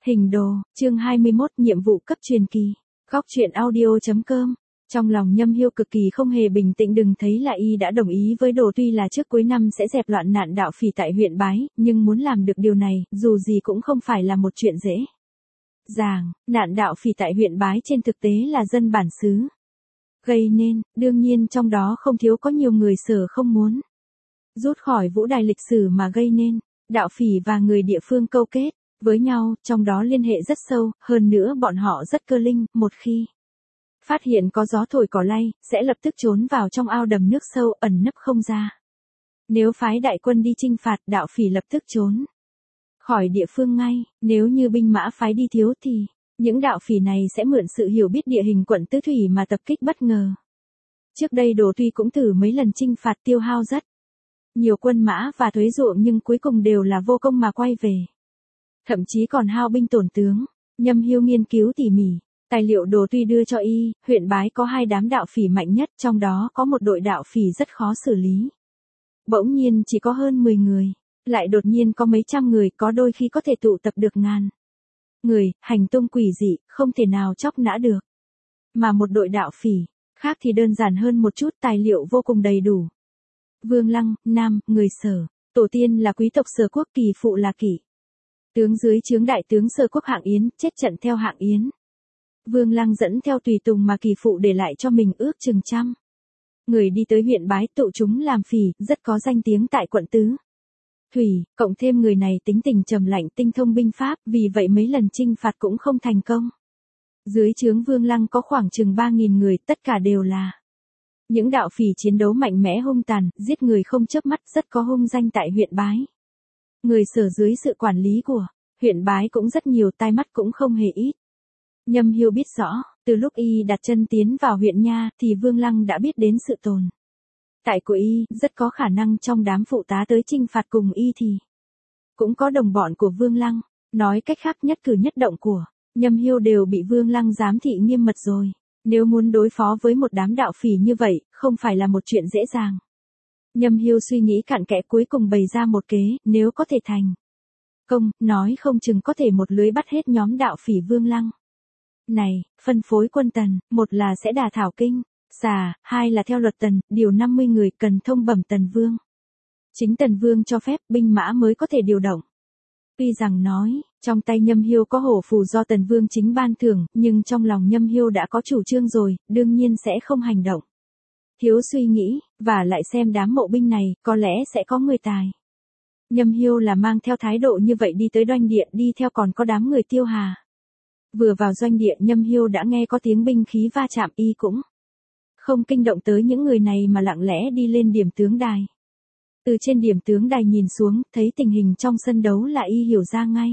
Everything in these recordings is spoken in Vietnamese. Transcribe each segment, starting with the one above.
Hình đồ, chương 21, nhiệm vụ cấp truyền kỳ. Góc truyện audio.com. Trong lòng Nhâm Hiêu cực kỳ không hề bình tĩnh, đừng thấy là y đã đồng ý với Đồ, tuy là trước cuối năm sẽ dẹp loạn nạn đạo phỉ tại huyện Bái, nhưng muốn làm được điều này, dù gì cũng không phải là một chuyện dễ dàng. Nạn đạo phỉ tại huyện Bái trên thực tế là dân bản xứ gây nên, đương nhiên trong đó không thiếu có nhiều người Sở không muốn rút khỏi vũ đài lịch sử mà gây nên. Đạo phỉ và người địa phương câu kết với nhau, trong đó liên hệ rất sâu, hơn nữa bọn họ rất cơ linh, một khi phát hiện có gió thổi cỏ lay, sẽ lập tức trốn vào trong ao đầm nước sâu, ẩn nấp không ra. Nếu phái đại quân đi chinh phạt, đạo phỉ lập tức trốn khỏi địa phương ngay, nếu như binh mã phái đi thiếu thì những đạo phỉ này sẽ mượn sự hiểu biết địa hình quận Tứ Thủy mà tập kích bất ngờ. Trước đây Đồ tuy cũng thử mấy lần chinh phạt, tiêu hao rất nhiều quân mã và thuế ruộng, nhưng cuối cùng đều là vô công mà quay về. Thậm chí còn hao binh tổn tướng. Nhâm Hiêu nghiên cứu tỉ mỉ tài liệu Đồ tuy đưa cho y, huyện Bái có 2 đám đạo phỉ mạnh nhất, trong đó có một đội đạo phỉ rất khó xử lý. Bỗng nhiên chỉ có hơn 10 người, lại đột nhiên có mấy trăm người, có đôi khi có thể tụ tập được ngàn người, hành tung quỷ dị, không thể nào chóc nã được. Mà một đội đạo phỉ khác thì đơn giản hơn một chút, tài liệu vô cùng đầy đủ. Vương Lăng, nam, người Sở, tổ tiên là quý tộc Sở quốc, kỳ phụ là Kỷ tướng dưới trướng đại tướng Sở quốc Hạng Yến, chết trận theo Hạng Yến. Vương Lăng dẫn theo tùy tùng mà Kỳ phụ để lại cho mình ước chừng 100 người đi tới huyện Bái, tụ chúng làm phỉ, rất có danh tiếng tại quận Tứ Thủy, cộng thêm người này tính tình trầm lạnh, tinh thông binh pháp, vì vậy mấy lần chinh phạt cũng không thành công. Dưới trướng Vương Lăng có khoảng chừng 3.000 người, tất cả đều là những đạo phỉ chiến đấu mạnh mẽ hung tàn, giết người không chớp mắt, rất có hung danh tại huyện Bái. Người Sở dưới sự quản lý của huyện Bái cũng rất nhiều, tai mắt cũng không hề ít. Nhâm Hiêu biết rõ, từ lúc y đặt chân tiến vào huyện Nha thì Vương Lăng đã biết đến sự tồn tại của y, rất có khả năng trong đám phụ tá tới chinh phạt cùng y thì cũng có đồng bọn của Vương Lăng. Nói cách khác, nhất cử nhất động của Nhâm Hiêu đều bị Vương Lăng giám thị nghiêm mật rồi. Nếu muốn đối phó với một đám đạo phỉ như vậy, không phải là một chuyện dễ dàng. Nhâm Hiêu suy nghĩ cặn kẽ, cuối cùng bày ra một kế, nếu có thể thành công, nói không chừng có thể một lưới bắt hết nhóm đạo phỉ Vương Lăng này. Phân phối quân Tần, một là sẽ đả thảo kinh xà, 2 là theo luật Tần, điều 50 người, cần thông bẩm Tần Vương. Chính Tần Vương cho phép, binh mã mới có thể điều động. Tuy rằng nói, trong tay Nhâm Hiêu có hổ phù do Tần Vương chính ban thưởng, nhưng trong lòng Nhâm Hiêu đã có chủ trương rồi, đương nhiên sẽ không hành động thiếu suy nghĩ, và lại xem đám mộ binh này, có lẽ sẽ có người tài. Nhâm Hiêu là mang theo thái độ như vậy đi tới doanh địa, đi theo còn có đám người Tiêu Hà. Vừa vào doanh địa, Nhâm Hiêu đã nghe có tiếng binh khí va chạm, y cũng không kinh động tới những người này mà lặng lẽ đi lên điểm tướng đài. Từ trên điểm tướng đài nhìn xuống, thấy tình hình trong sân đấu là y hiểu ra ngay.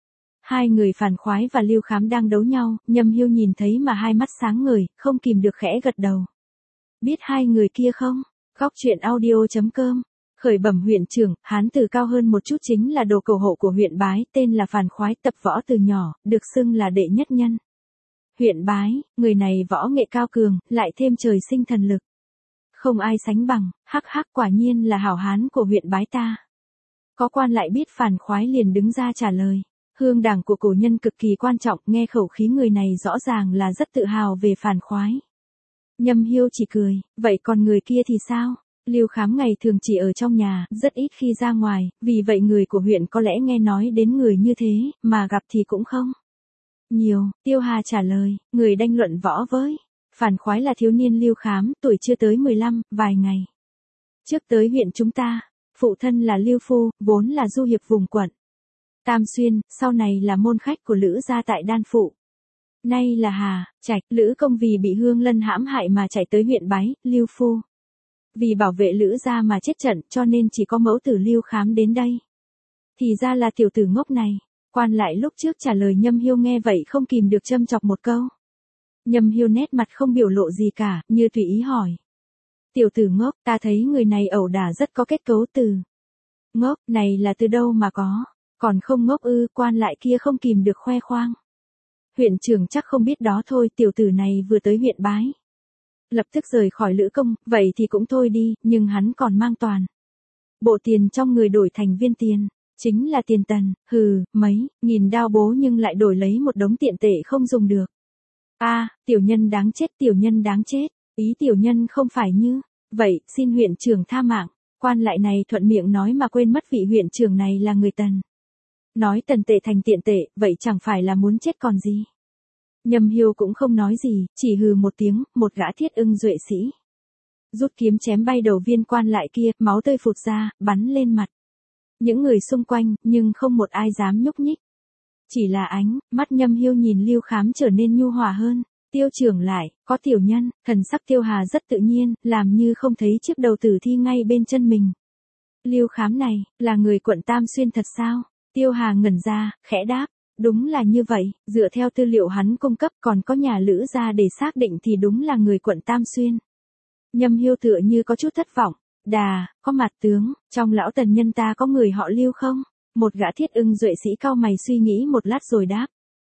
2 người Phàn Khoái và Lưu Khám đang đấu nhau, Nhâm Hiêu nhìn thấy mà hai mắt sáng ngời, không kìm được khẽ gật đầu. Biết 2 người kia không? Góc truyện audio.com. Khởi bẩm huyện trưởng, hán tử cao hơn một chút chính là đồ cầu hộ của huyện Bái, tên là Phàn Khoái, tập võ từ nhỏ, được xưng là đệ nhất nhân huyện Bái. Người này võ nghệ cao cường, lại thêm trời sinh thần lực không ai sánh bằng. Hắc hắc, quả nhiên là hảo hán của huyện Bái ta. Có quan lại biết Phàn Khoái liền đứng ra trả lời. Hương đảng của cổ nhân cực kỳ quan trọng, nghe khẩu khí người này rõ ràng là rất tự hào về Phàn Khoái. Nhâm Hiêu chỉ cười, vậy còn người kia thì sao? Lưu Khám ngày thường chỉ ở trong nhà, rất ít khi ra ngoài, vì vậy người của huyện có lẽ nghe nói đến người như thế, mà gặp thì cũng không nhiều. Tiêu Hà trả lời, người đanh luận võ với Phàn Khoái là thiếu niên Lưu Khám, tuổi chưa tới 15, vài ngày trước tới huyện chúng ta. Phụ thân là Lưu Phu, vốn là du hiệp vùng quận Tam Xuyên, sau này là môn khách của Lữ gia tại Đan Phụ. Nay là Hà Trạch. Lữ công vì bị Hương Lân hãm hại mà chạy tới huyện Bái. Lưu Phu vì bảo vệ Lữ gia mà chết trận, cho nên chỉ có mẫu tử Lưu Khám đến đây. Thì ra là tiểu tử ngốc này. Quan lại lúc trước trả lời Nhâm Hiêu nghe vậy không kìm được châm chọc một câu. Nhâm Hiêu nét mặt không biểu lộ gì cả, như tùy ý hỏi. Tiểu tử ngốc, ta thấy người này ẩu đả rất có kết cấu từ. Ngốc, này là từ đâu mà có? Còn không ngốc ư? Quan lại kia không kìm được khoe khoang. Huyện trưởng chắc không biết đó thôi, tiểu tử này vừa tới huyện Bái. Lập tức rời khỏi Lữ công, vậy thì cũng thôi đi, nhưng hắn còn mang toàn bộ tiền trong người đổi thành viên tiền. Chính là tiền tần, hừ, mấy, nghìn đao bố nhưng lại đổi lấy một đống tiện tệ không dùng được. Tiểu nhân đáng chết, tiểu nhân đáng chết, ý tiểu nhân không phải như, vậy, xin huyện trưởng tha mạng, quan lại này thuận miệng nói mà quên mất vị huyện trưởng này là người tần. Nói tần tệ thành tiện tệ, vậy chẳng phải là muốn chết còn gì. Nhâm Hiêu cũng không nói gì, chỉ hừ một tiếng, một gã thiết ưng duệ sĩ. Rút kiếm chém bay đầu viên quan lại kia, máu tươi phụt ra, bắn lên mặt. Những người xung quanh, nhưng không một ai dám nhúc nhích. Chỉ là ánh, mắt Nhâm Hiêu nhìn Lưu Khám trở nên nhu hòa hơn. Tiêu trưởng lại, có tiểu nhân, thần sắc Tiêu Hà rất tự nhiên, làm như không thấy chiếc đầu tử thi ngay bên chân mình. Lưu Khám này, là người quận Tam Xuyên thật sao? Tiêu Hà ngẩn ra, khẽ đáp. Đúng là như vậy, dựa theo tư liệu hắn cung cấp còn có nhà Lữ gia để xác định thì đúng là người quận Tam Xuyên. Nhâm Hiêu tựa như có chút thất vọng. Có mặt tướng, trong lão tần nhân ta có người họ Lưu không? Một gã thiết ưng duệ sĩ cau mày suy nghĩ một lát rồi đáp.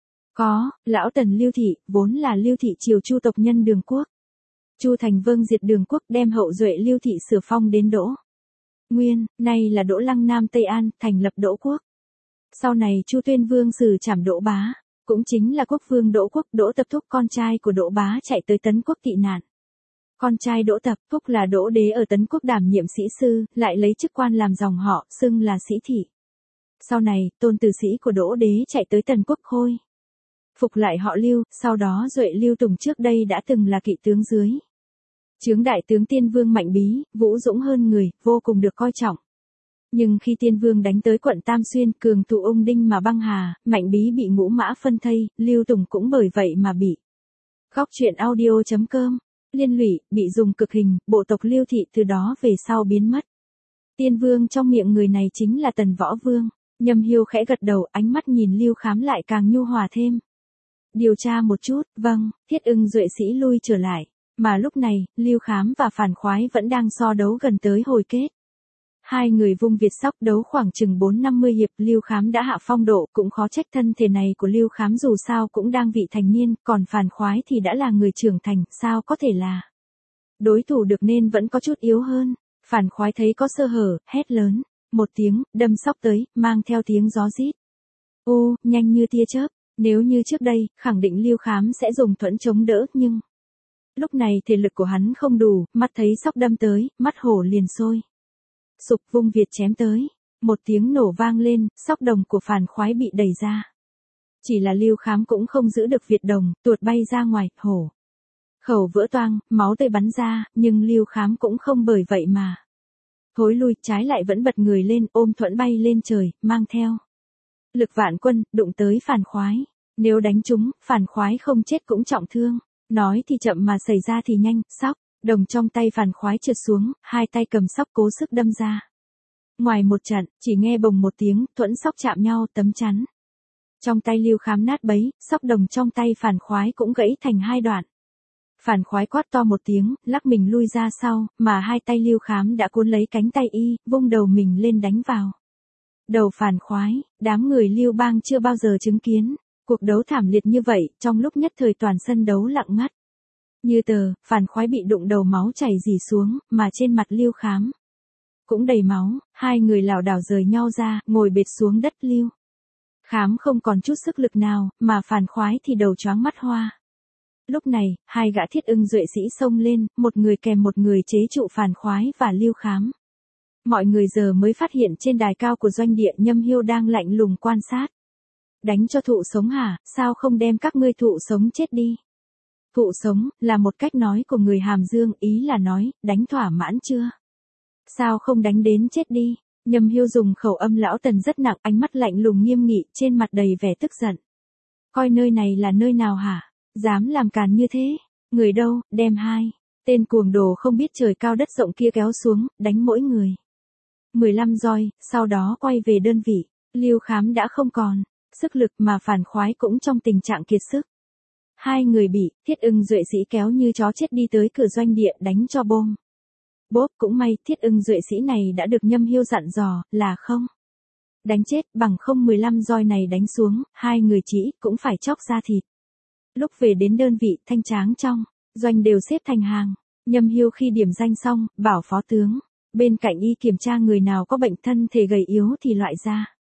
Có, lão tần Lưu Thị, vốn là Lưu Thị triều Chu tộc nhân Đường Quốc. Chu Thành Vương diệt Đường Quốc đem hậu duệ Lưu Thị sửa phong đến Đỗ Nguyên, nay là Đỗ Lăng Nam Tây An, thành lập Đỗ Quốc. Sau này Chu Tuyên Vương xử trảm Đỗ Bá, cũng chính là quốc vương Đỗ Quốc, Đỗ Tập Thúc con trai của Đỗ Bá chạy tới Tấn Quốc tị nạn. Con trai Đỗ Tập Thúc là Đỗ Đế ở Tấn Quốc đảm nhiệm sĩ sư, lại lấy chức quan làm dòng họ, xưng là sĩ thị. Sau này, tôn tử sĩ của Đỗ Đế chạy tới Tần Quốc khôi phục lại họ Lưu, sau đó duệ Lưu Tùng trước đây đã từng là kỵ tướng dưới chướng đại tướng Tiên Vương Mạnh Bí, vũ dũng hơn người, vô cùng được coi trọng. Nhưng khi Tiên Vương đánh tới quận Tam Xuyên, cường tụ ung đinh mà băng hà, Mạnh Bí bị ngũ mã phân thây, Lưu Tùng cũng bởi vậy mà bị. Góc truyện audio.com, liên lụy, bị dùng cực hình, bộ tộc Lưu Thị từ đó về sau biến mất. Tiên Vương trong miệng người này chính là Tần Võ Vương. Nhâm Hiêu khẽ gật đầu, ánh mắt nhìn Lưu Khám lại càng nhu hòa thêm. Điều tra một chút, vâng, thiết ưng duệ sĩ lui trở lại. Mà lúc này, Lưu Khám và Phản Khoái vẫn đang so đấu gần tới hồi kết. Hai người vung việt sóc đấu khoảng chừng 4-50 hiệp, Lưu Khám đã hạ phong độ, cũng khó trách thân thể này của Lưu Khám dù sao cũng đang vị thành niên, còn Phản Khoái thì đã là người trưởng thành, sao có thể là đối thủ được nên vẫn có chút yếu hơn. Phản Khoái thấy có sơ hở, hét lớn. Một tiếng, đâm sóc tới, mang theo tiếng gió rít. Nhanh như tia chớp, nếu như trước đây, khẳng định Lưu Khám sẽ dùng thuẫn chống đỡ, nhưng lúc này thể lực của hắn không đủ, mắt thấy sóc đâm tới, mắt hổ liền sôi. Sục vung việt chém tới, một tiếng nổ vang lên, sóc đồng của Phản Khoái bị đẩy ra. Chỉ là Lưu Khám cũng không giữ được việt đồng, tuột bay ra ngoài, hổ khẩu vỡ toang, máu tươi bắn ra, nhưng Lưu Khám cũng không bởi vậy mà thối lui, trái lại vẫn bật người lên, ôm thuẫn bay lên trời, mang theo lực vạn quân, đụng tới Phản Khoái. Nếu đánh trúng, Phản Khoái không chết cũng trọng thương. Nói thì chậm mà xảy ra thì nhanh, sóc đồng trong tay Phản Khoái trượt xuống, hai tay cầm sóc cố sức đâm ra. Ngoài một trận, chỉ nghe bồng một tiếng, thuẫn sóc chạm nhau, tấm chắn trong tay Lưu Khám nát bấy, sóc đồng trong tay Phản Khoái cũng gãy thành hai đoạn. Phản Khoái quát to một tiếng, lắc mình lui ra sau, mà hai tay Lưu Khám đã cuốn lấy cánh tay y, vung đầu mình lên đánh vào đầu Phản Khoái. Đám người Lưu Bang chưa bao giờ chứng kiến cuộc đấu thảm liệt như vậy, trong lúc nhất thời toàn sân đấu lặng ngắt như tờ. Phản Khoái bị đụng đầu, máu chảy rỉ xuống, mà trên mặt Lưu Khám cũng đầy máu. Hai người lảo đảo rời nhau ra, ngồi bệt xuống đất. Lưu Khám không còn chút sức lực nào, mà Phản Khoái thì đầu choáng mắt hoa. Lúc này, hai gã thiết ưng duệ sĩ xông lên, một người kèm một người chế trụ Phản Khoái và Lưu Khám. Mọi người giờ mới phát hiện trên đài cao của doanh địa Nhâm Hiêu đang lạnh lùng quan sát. Đánh cho thụ sống hả, sao không đem các ngươi thụ sống chết đi? Thụ sống, là một cách nói của người Hàm Dương, ý là nói, đánh thỏa mãn chưa? Sao không đánh đến chết đi? Nhâm Hiêu dùng khẩu âm lão Tần rất nặng, ánh mắt lạnh lùng nghiêm nghị, trên mặt đầy vẻ tức giận. Coi nơi này là nơi nào hả? Dám làm càn như thế? Người đâu, đem hai tên cuồng đồ không biết trời cao đất rộng kia kéo xuống, đánh mỗi người 15 roi, sau đó quay về đơn vị. Lưu Khám đã không còn sức lực, mà Phản Khoái cũng trong tình trạng kiệt sức. Hai người bị thiết ưng duệ sĩ kéo như chó chết đi tới cửa doanh địa, đánh cho bôm bốp. Cũng may thiết ưng duệ sĩ này đã được Nhâm Hiêu dặn dò là không đánh chết, bằng không 15 roi này đánh xuống, hai người chỉ cũng phải chóc ra thịt. Lúc về đến đơn vị, thanh tráng trong doanh đều xếp thành hàng. Nhâm Hiêu khi điểm danh xong, bảo phó tướng bên cạnh y kiểm tra người nào có bệnh, thân thể gầy yếu thì loại ra.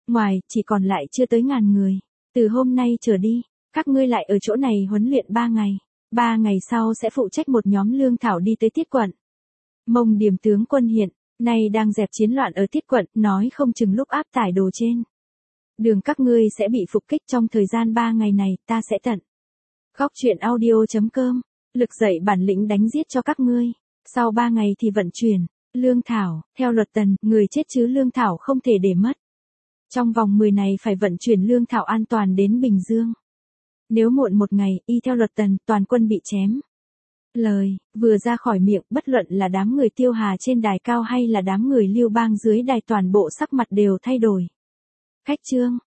Ngoài, chỉ còn lại chưa tới 1000 người. Từ hôm nay trở đi, các ngươi lại ở chỗ này huấn luyện 3 ngày. 3 ngày sau sẽ phụ trách một nhóm lương thảo đi tới Tiết quận. Mông Điểm tướng quân hiện nay đang dẹp chiến loạn ở Tiết quận, nói không chừng lúc áp tải đồ trên đường các ngươi sẽ bị phục kích trong thời gian 3 ngày này, ta sẽ tận. Góc truyện audio.com, lực dậy bản lĩnh đánh giết cho các ngươi. Sau 3 ngày thì vận chuyển lương thảo, theo luật Tần, người chết chứ lương thảo không thể để mất. Trong vòng 10 này phải vận chuyển lương thảo an toàn đến Bình Dương. Nếu muộn 1 ngày, y theo luật Tần, toàn quân bị chém. Lời vừa ra khỏi miệng, bất luận là đám người Tiêu Hà trên đài cao hay là đám người Lưu Bang dưới đài, toàn bộ sắc mặt đều thay đổi. Khách trương,